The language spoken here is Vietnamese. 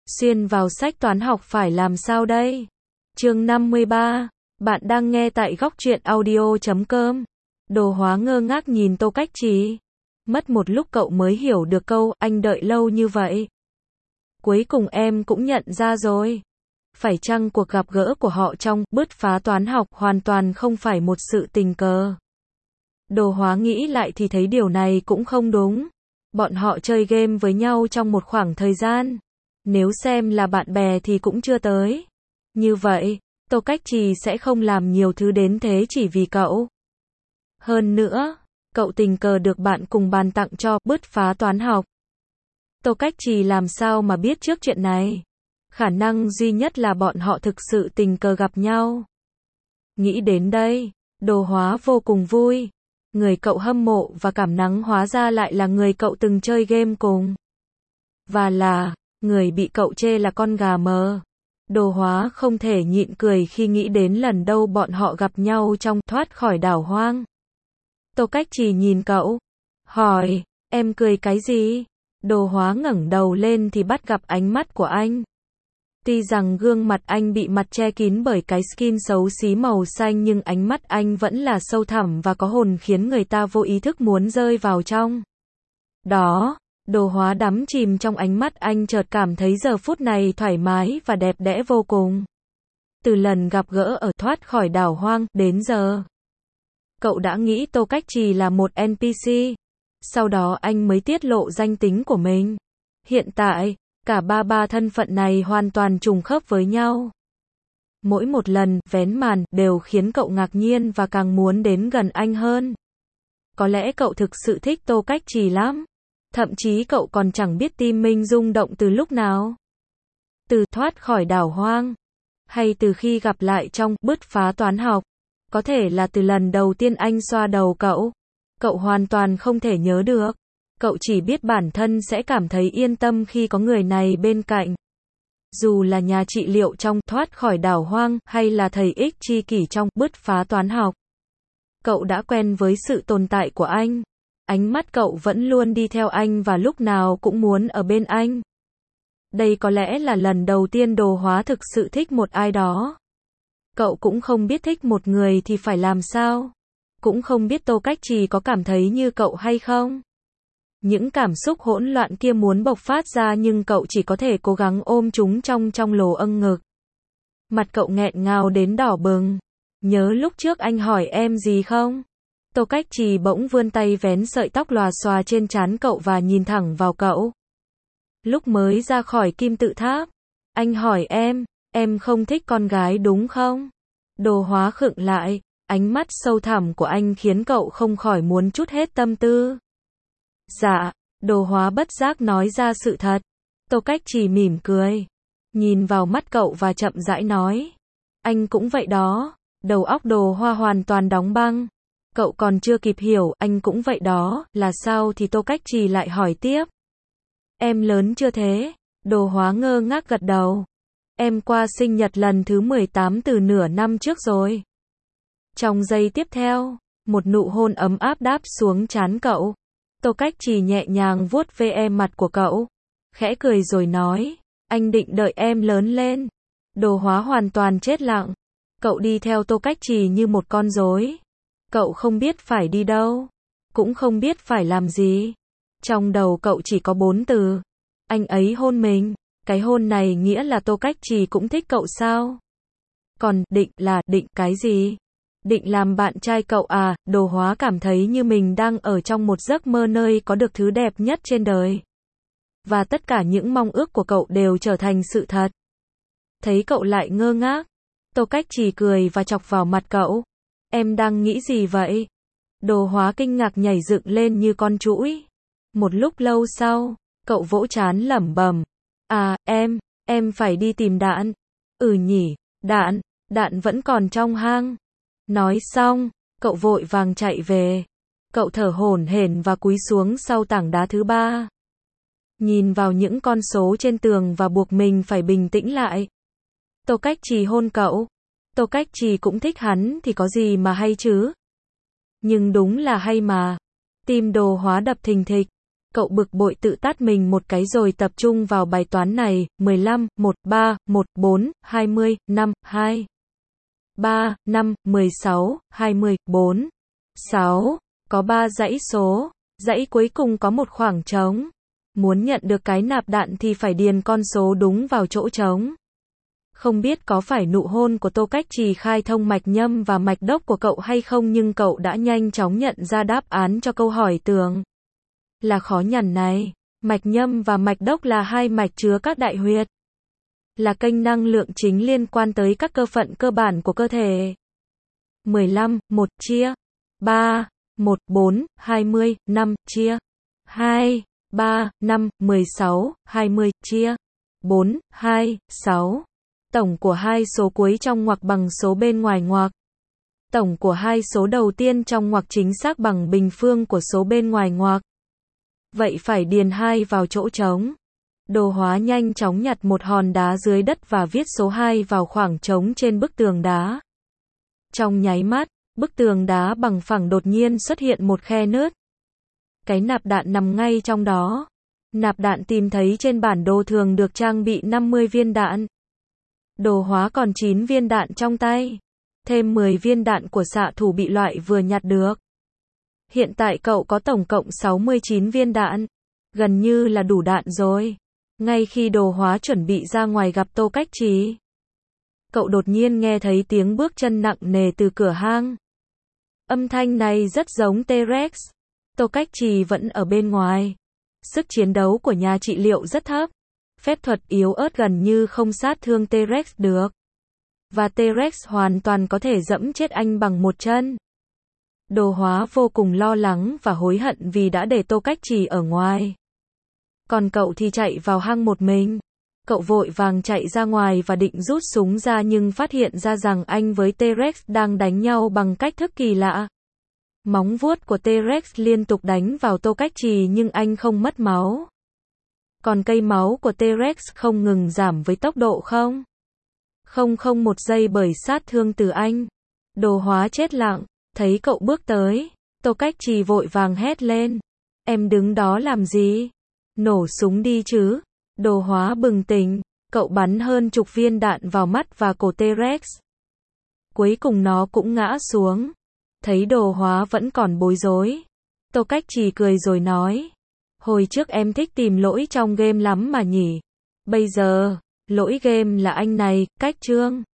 Xuyên vào sách toán học phải làm sao đây? Chương 53. Bạn đang nghe tại góc truyện audio.com. Đồ Hóa ngơ ngác nhìn Tô Cách Trì. Mất một lúc cậu mới hiểu được câu, anh đợi lâu như vậy. Cuối cùng em cũng nhận ra rồi. Phải chăng cuộc gặp gỡ của họ trong bứt phá toán học hoàn toàn không phải một sự tình cờ? Đồ Hóa nghĩ lại thì thấy điều này cũng không đúng. Bọn họ chơi game với nhau trong một khoảng thời gian. Nếu xem là bạn bè thì cũng chưa tới. Như vậy, Tô Cách Trì sẽ không làm nhiều thứ đến thế chỉ vì cậu. Hơn nữa, cậu tình cờ được bạn cùng bàn tặng cho bứt phá toán học. Tô Cách Trì làm sao mà biết trước chuyện này? Khả năng duy nhất là bọn họ thực sự tình cờ gặp nhau. Nghĩ đến đây, Đồ Hóa vô cùng vui. Người cậu hâm mộ và cảm nắng hóa ra lại là người cậu từng chơi game cùng. Và là người bị cậu chê là con gà mờ. Đồ Hóa không thể nhịn cười khi nghĩ đến lần đầu bọn họ gặp nhau trong Thoát khỏi đảo hoang. Tô Cách Trì nhìn cậu, hỏi, em cười cái gì? Đồ Hóa ngẩng đầu lên thì bắt gặp ánh mắt của anh. Tuy rằng gương mặt anh bị mặt che kín bởi cái skin xấu xí màu xanh nhưng ánh mắt anh vẫn là sâu thẳm và có hồn khiến người ta vô ý thức muốn rơi vào trong. Đó, Đồ Hóa đắm chìm trong ánh mắt anh chợt cảm thấy giờ phút này thoải mái và đẹp đẽ vô cùng. Từ lần gặp gỡ ở Thoát khỏi đảo hoang đến giờ, cậu đã nghĩ Tô Cách Trì là một NPC. Sau đó anh mới tiết lộ danh tính của mình. Hiện tại, cả ba thân phận này hoàn toàn trùng khớp với nhau. Mỗi một lần vén màn đều khiến cậu ngạc nhiên và càng muốn đến gần anh hơn. Có lẽ cậu thực sự thích Tô Cách Trì lắm. Thậm chí cậu còn chẳng biết tim mình rung động từ lúc nào. Từ Thoát khỏi đảo hoang, hay từ khi gặp lại trong bứt phá toán học, có thể là từ lần đầu tiên anh xoa đầu cậu. Cậu hoàn toàn không thể nhớ được. Cậu chỉ biết bản thân sẽ cảm thấy yên tâm khi có người này bên cạnh. Dù là nhà trị liệu trong Thoát khỏi đảo hoang hay là thầy ích chi kỷ trong bứt phá toán học, cậu đã quen với sự tồn tại của anh. Ánh mắt cậu vẫn luôn đi theo anh và lúc nào cũng muốn ở bên anh. Đây có lẽ là lần đầu tiên Đồ Hóa thực sự thích một ai đó. Cậu cũng không biết thích một người thì phải làm sao. Cũng không biết Tô Cách Trì có cảm thấy như cậu hay không. Những cảm xúc hỗn loạn kia muốn bộc phát ra nhưng cậu chỉ có thể cố gắng ôm chúng trong lồ âng ngực. Mặt cậu nghẹn ngào đến đỏ bừng. Nhớ lúc trước anh hỏi em gì không? Tô Cách Trì bỗng vươn tay vén sợi tóc lòa xòa trên trán cậu và nhìn thẳng vào cậu. Lúc mới ra khỏi kim tự tháp, anh hỏi em không thích con gái đúng không? Đồ Hóa khựng lại, ánh mắt sâu thẳm của anh khiến cậu không khỏi muốn trút hết tâm tư. Dạ, Đồ Hóa bất giác nói ra sự thật. Tô Cách Trì mỉm cười, nhìn vào mắt cậu và chậm rãi nói. Anh cũng vậy đó. Đầu óc Đồ Hóa hoàn toàn đóng băng. Cậu còn chưa kịp hiểu, anh cũng vậy đó, là sao thì Tô Cách Trì lại hỏi tiếp. Em lớn chưa thế? Đồ Hóa ngơ ngác gật đầu. Em qua sinh nhật lần thứ 18 từ nửa năm trước rồi. Trong giây tiếp theo, một nụ hôn ấm áp đáp xuống trán cậu. Tô Cách Trì nhẹ nhàng vuốt ve mặt của cậu, khẽ cười rồi nói, anh định đợi em lớn lên. Đồ Hóa hoàn toàn chết lặng. Cậu đi theo Tô Cách Trì như một con rối. Cậu không biết phải đi đâu, cũng không biết phải làm gì. Trong đầu cậu chỉ có 4 từ. Anh ấy hôn mình. Cái hôn này nghĩa là Tô Cách Trì cũng thích cậu sao? Còn định cái gì? Định làm bạn trai cậu à? Đồ Hóa cảm thấy như mình đang ở trong một giấc mơ nơi có được thứ đẹp nhất trên đời. Và tất cả những mong ước của cậu đều trở thành sự thật. Thấy cậu lại ngơ ngác, Tô Cách Trì cười và chọc vào mặt cậu. Em đang nghĩ gì vậy? Đồ Hóa kinh ngạc nhảy dựng lên như con trũi. Một lúc lâu sau, cậu vỗ trán lẩm bẩm. À, em phải đi tìm Đạn. Ừ nhỉ, Đạn vẫn còn trong hang. Nói xong, cậu vội vàng chạy về. Cậu thở hổn hển và cúi xuống sau tảng đá thứ 3. Nhìn vào những con số trên tường và buộc mình phải bình tĩnh lại. Tô Cách Trì hôn cậu. Tô Cách Trì cũng thích hắn thì có gì mà hay chứ? Nhưng đúng là hay mà. Tim Đồ Hóa đập thình thịch. Cậu bực bội tự tát mình một cái rồi tập trung vào bài toán này. 15, 1, 3, 1, 4, 20, 5, 2, 3, 5, 16, 20, 4, 6. Có 3 dãy số. Dãy cuối cùng có một khoảng trống. Muốn nhận được cái nạp đạn thì phải điền con số đúng vào chỗ trống. Không biết có phải nụ hôn của Tô Cách Trì khai thông mạch nhâm và mạch đốc của cậu hay không, nhưng cậu đã nhanh chóng nhận ra đáp án cho câu hỏi tưởng là khó nhằn này. Mạch nhâm và mạch đốc là hai mạch chứa các đại huyệt, là kênh năng lượng chính liên quan tới các cơ phận cơ bản của cơ thể. 15, 1 chia 3, 1, 4, 20, 5 chia 2, 3, 5, 16, 20 chia 4, 2, 6. Tổng của hai số cuối trong ngoặc bằng số bên ngoài ngoặc. Tổng của hai số đầu tiên trong ngoặc chính xác bằng bình phương của số bên ngoài ngoặc. Vậy phải điền 2 vào chỗ trống. Đồ hóa nhanh chóng nhặt một hòn đá dưới đất và viết số 2 vào khoảng trống trên bức tường đá. Trong nháy mắt, bức tường đá bằng phẳng đột nhiên xuất hiện một khe nứt. Cái nạp đạn nằm ngay trong đó. Nạp đạn tìm thấy trên bản đồ thường được trang bị 50 viên đạn. Đồ hóa còn 9 viên đạn trong tay. Thêm 10 viên đạn của xạ thủ bị loại vừa nhặt được. Hiện tại cậu có tổng cộng 69 viên đạn. Gần như là đủ đạn rồi. Ngay khi đồ hóa chuẩn bị ra ngoài gặp Tô Cách Trì, cậu đột nhiên nghe thấy tiếng bước chân nặng nề từ cửa hang. Âm thanh này rất giống T-Rex. Tô Cách Trì vẫn ở bên ngoài. Sức chiến đấu của nhà trị liệu rất thấp. Phép thuật yếu ớt gần như không sát thương T-Rex được. Và T-Rex hoàn toàn có thể dẫm chết anh bằng một chân. Đồ hóa vô cùng lo lắng và hối hận vì đã để Tô Cách Trì ở ngoài. Còn cậu thì chạy vào hang một mình. Cậu vội vàng chạy ra ngoài và định rút súng ra nhưng phát hiện ra rằng anh với T-Rex đang đánh nhau bằng cách thức kỳ lạ. Móng vuốt của T-Rex liên tục đánh vào Tô Cách Trì nhưng anh không mất máu. Còn cây máu của T-Rex không ngừng giảm với tốc độ 0,001 giây bởi sát thương từ anh. Đồ hóa chết lặng, thấy cậu bước tới. Tô Cách Trì vội vàng hét lên. Em đứng đó làm gì? Nổ súng đi chứ. Đồ hóa bừng tỉnh, cậu bắn hơn chục viên đạn vào mắt và cổ T-Rex. Cuối cùng nó cũng ngã xuống. Thấy đồ hóa vẫn còn bối rối. Tô Cách Trì cười rồi nói. Hồi trước em thích tìm lỗi trong game lắm mà nhỉ. Bây giờ, lỗi game là anh này, Cách Trương.